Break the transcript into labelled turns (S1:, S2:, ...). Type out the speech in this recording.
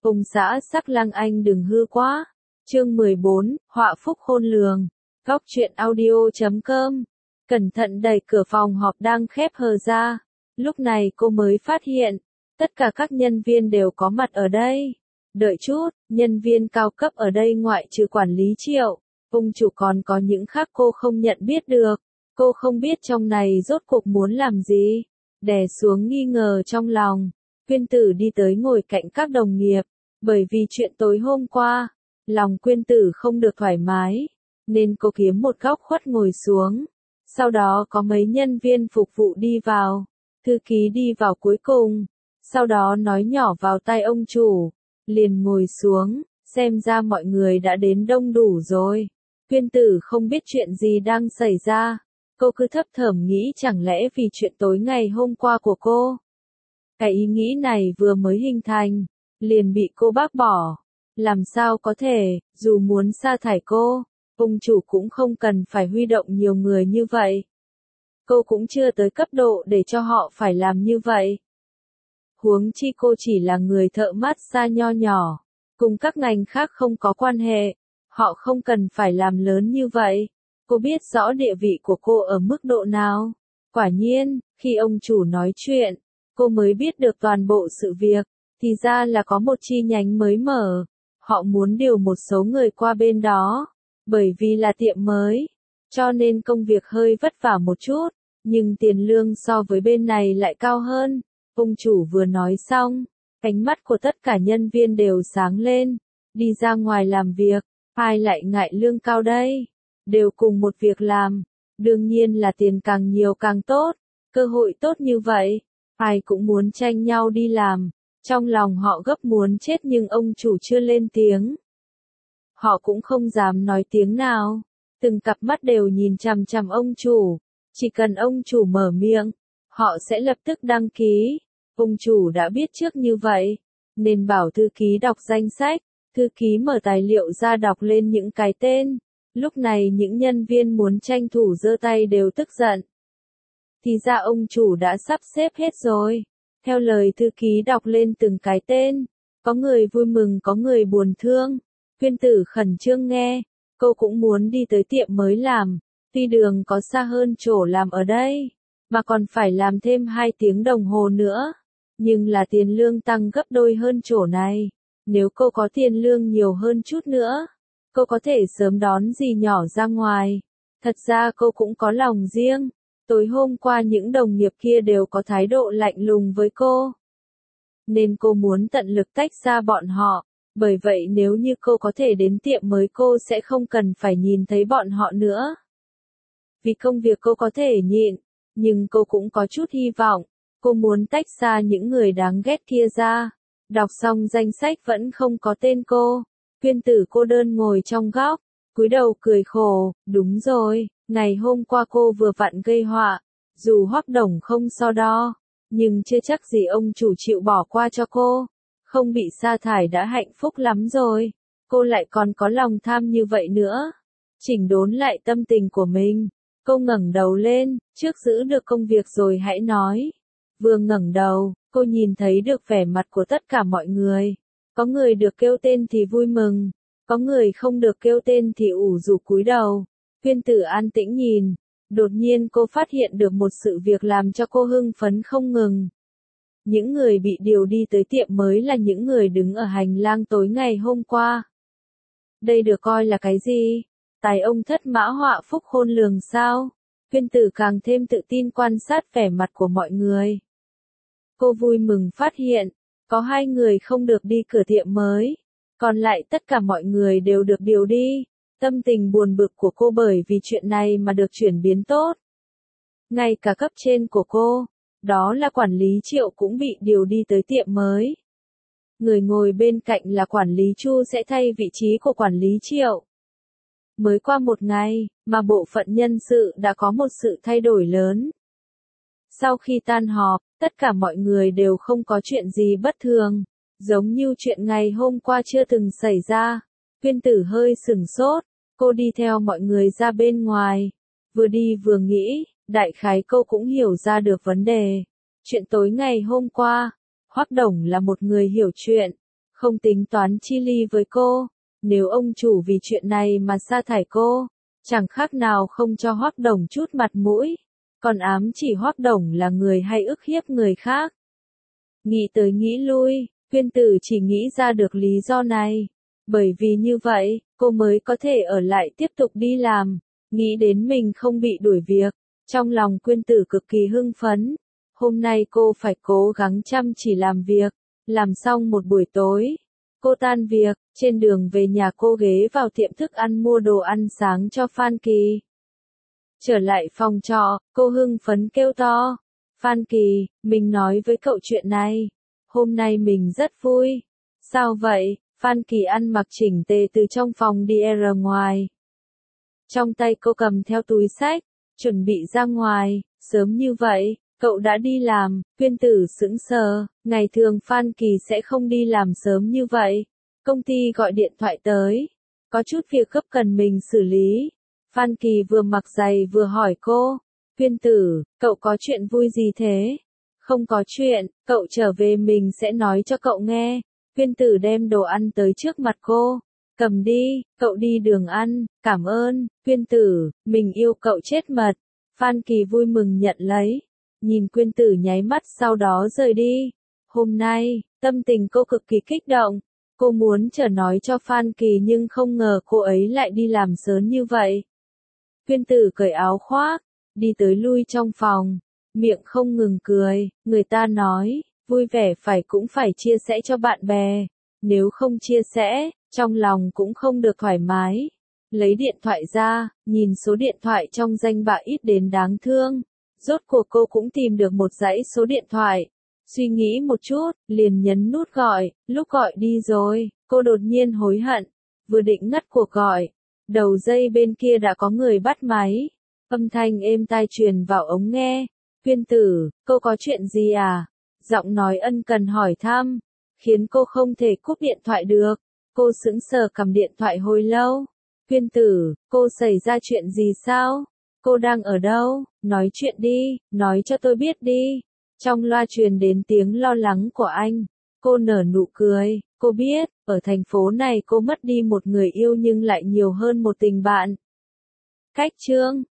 S1: Ông xã sắc lang anh đừng hư quá. Chương 14, họa phúc khôn lường. Góc truyện audio.com. Cẩn thận đẩy cửa phòng họp đang khép hờ ra. Lúc này cô mới phát hiện, tất cả các nhân viên đều có mặt ở đây. Đợi chút, nhân viên cao cấp ở đây ngoại trừ quản lý Triệu, ông chủ còn có những khác cô không nhận biết được. Cô không biết trong này rốt cuộc muốn làm gì. Đè xuống nghi ngờ trong lòng, Quyên Tử đi tới ngồi cạnh các đồng nghiệp. Bởi vì chuyện tối hôm qua, lòng Quyên Tử không được thoải mái, nên cô kiếm một góc khuất ngồi xuống. Sau đó có mấy nhân viên phục vụ đi vào, thư ký đi vào cuối cùng, sau đó nói nhỏ vào tai ông chủ, liền ngồi xuống, xem ra mọi người đã đến đông đủ rồi. Quyên Tử không biết chuyện gì đang xảy ra, cô cứ thấp thởm nghĩ chẳng lẽ vì chuyện tối ngày hôm qua của cô. Cái ý nghĩ này vừa mới hình thành, liền bị cô bác bỏ. Làm sao có thể, dù muốn sa thải cô, ông chủ cũng không cần phải huy động nhiều người như vậy. Cô cũng chưa tới cấp độ để cho họ phải làm như vậy. Huống chi cô chỉ là người thợ massage nho nhỏ, cùng các ngành khác không có quan hệ, họ không cần phải làm lớn như vậy. Cô biết rõ địa vị của cô ở mức độ nào. Quả nhiên, khi ông chủ nói chuyện, cô mới biết được toàn bộ sự việc. Thì ra là có một chi nhánh mới mở, họ muốn điều một số người qua bên đó, bởi vì là tiệm mới, cho nên công việc hơi vất vả một chút, nhưng tiền lương so với bên này lại cao hơn. Ông chủ vừa nói xong, ánh mắt của tất cả nhân viên đều sáng lên, đi ra ngoài làm việc, ai lại ngại lương cao đây, đều cùng một việc làm, đương nhiên là tiền càng nhiều càng tốt, cơ hội tốt như vậy, ai cũng muốn tranh nhau đi làm. Trong lòng họ gấp muốn chết nhưng ông chủ chưa lên tiếng. Họ cũng không dám nói tiếng nào. Từng cặp mắt đều nhìn chằm chằm ông chủ. Chỉ cần ông chủ mở miệng, họ sẽ lập tức đăng ký. Ông chủ đã biết trước như vậy, nên bảo thư ký đọc danh sách. Thư ký mở tài liệu ra đọc lên những cái tên. Lúc này những nhân viên muốn tranh thủ giơ tay đều tức giận. Thì ra ông chủ đã sắp xếp hết rồi. Theo lời thư ký đọc lên từng cái tên, có người vui mừng có người buồn thương. Quyên Tử khẩn trương nghe, cô cũng muốn đi tới tiệm mới làm, tuy đường có xa hơn chỗ làm ở đây, mà còn phải làm thêm 2 tiếng đồng hồ nữa. Nhưng là tiền lương tăng gấp đôi hơn chỗ này, nếu cô có tiền lương nhiều hơn chút nữa, cô có thể sớm đón dì nhỏ ra ngoài. Thật ra cô cũng có lòng riêng. Tối hôm qua những đồng nghiệp kia đều có thái độ lạnh lùng với cô. Nên cô muốn tận lực tách ra bọn họ, bởi vậy nếu như cô có thể đến tiệm mới cô sẽ không cần phải nhìn thấy bọn họ nữa. Vì công việc cô có thể nhịn, nhưng cô cũng có chút hy vọng, cô muốn tách xa những người đáng ghét kia ra. Đọc xong danh sách vẫn không có tên cô, Quyên Tử cô đơn ngồi trong góc, cúi đầu cười khổ, đúng rồi. Ngày hôm qua cô vừa vặn gây họa, dù Hoắc Đồng không so đo, nhưng chưa chắc gì ông chủ chịu bỏ qua cho cô. Không bị sa thải đã hạnh phúc lắm rồi, cô lại còn có lòng tham như vậy nữa. Chỉnh đốn lại tâm tình của mình, cô ngẩng đầu lên, trước giữ được công việc rồi hãy nói. Vừa ngẩng đầu, cô nhìn thấy được vẻ mặt của tất cả mọi người. Có người được kêu tên thì vui mừng, có người không được kêu tên thì ủ rũ cúi đầu. Quyên Tử an tĩnh nhìn, đột nhiên cô phát hiện được một sự việc làm cho cô hưng phấn không ngừng. Những người bị điều đi tới tiệm mới là những người đứng ở hành lang tối ngày hôm qua. Đây được coi là cái gì? Tài ông thất mã họa phúc khôn lường sao? Quyên Tử càng thêm tự tin quan sát vẻ mặt của mọi người. Cô vui mừng phát hiện, có 2 người không được đi cửa tiệm mới, còn lại tất cả mọi người đều được điều đi. Tâm tình buồn bực của cô bởi vì chuyện này mà được chuyển biến tốt. Ngay cả cấp trên của cô, đó là quản lý Triệu cũng bị điều đi tới tiệm mới. Người ngồi bên cạnh là quản lý Chu sẽ thay vị trí của quản lý Triệu. Mới qua một ngày, mà bộ phận nhân sự đã có một sự thay đổi lớn. Sau khi tan họp, tất cả mọi người đều không có chuyện gì bất thường, giống như chuyện ngày hôm qua chưa từng xảy ra. Quyên Tử hơi sửng sốt, cô đi theo mọi người ra bên ngoài, vừa đi vừa nghĩ, đại khái cô cũng hiểu ra được vấn đề. Chuyện tối ngày hôm qua, Hoắc Đồng là một người hiểu chuyện, không tính toán chi ly với cô. Nếu ông chủ vì chuyện này mà sa thải cô, chẳng khác nào không cho Hoắc Đồng chút mặt mũi, còn ám chỉ Hoắc Đồng là người hay ức hiếp người khác. Nghĩ tới nghĩ lui, Quyên Tử chỉ nghĩ ra được lý do này. Bởi vì như vậy, cô mới có thể ở lại tiếp tục đi làm, nghĩ đến mình không bị đuổi việc. Trong lòng Quyên Tử cực kỳ hưng phấn. Hôm nay cô phải cố gắng chăm chỉ làm việc. Làm xong một buổi tối, cô tan việc, trên đường về nhà cô ghé vào tiệm thức ăn mua đồ ăn sáng cho Phan Kỳ. Trở lại phòng trọ, cô hưng phấn kêu to. Phan Kỳ, mình nói với cậu chuyện này. Hôm nay mình rất vui. Sao vậy? Phan Kỳ ăn mặc chỉnh tề từ trong phòng đi ra ngoài. Trong tay cô cầm theo túi xách, chuẩn bị ra ngoài. Sớm như vậy, cậu đã đi làm. Quyên Tử sững sờ, ngày thường Phan Kỳ sẽ không đi làm sớm như vậy. Công ty gọi điện thoại tới, có chút việc gấp cần mình xử lý. Phan Kỳ vừa mặc giày vừa hỏi cô, Quyên Tử, cậu có chuyện vui gì thế? Không có chuyện, cậu trở về mình sẽ nói cho cậu nghe. Quyên Tử đem đồ ăn tới trước mặt cô. Cầm đi, cậu đi đường ăn, cảm ơn. Quyên Tử, mình yêu cậu chết mật. Phan Kỳ vui mừng nhận lấy. Nhìn Quyên Tử nháy mắt sau đó rời đi. Hôm nay, tâm tình cô cực kỳ kích động. Cô muốn trở nói cho Phan Kỳ nhưng không ngờ cô ấy lại đi làm sớm như vậy. Quyên Tử cởi áo khoác, đi tới lui trong phòng, miệng không ngừng cười. Người ta nói, vui vẻ cũng phải chia sẻ cho bạn bè. Nếu không chia sẻ, trong lòng cũng không được thoải mái. Lấy điện thoại ra, nhìn số điện thoại trong danh bạ ít đến đáng thương. Rốt cuộc cô cũng tìm được một dãy số điện thoại. Suy nghĩ một chút, liền nhấn nút gọi. Lúc gọi đi rồi, cô đột nhiên hối hận. Vừa định ngắt cuộc gọi, đầu dây bên kia đã có người bắt máy. Âm thanh êm tai truyền vào ống nghe. Quyên Tử, cô có chuyện gì à? Giọng nói ân cần hỏi thăm, khiến cô không thể cúp điện thoại được. Cô sững sờ cầm điện thoại hồi lâu. Quyên Tử, cô xảy ra chuyện gì sao? Cô đang ở đâu? Nói chuyện đi, nói cho tôi biết đi. Trong loa truyền đến tiếng lo lắng của anh. Cô nở nụ cười, cô biết, ở thành phố này cô mất đi một người yêu nhưng lại nhiều hơn một tình bạn. Cách chương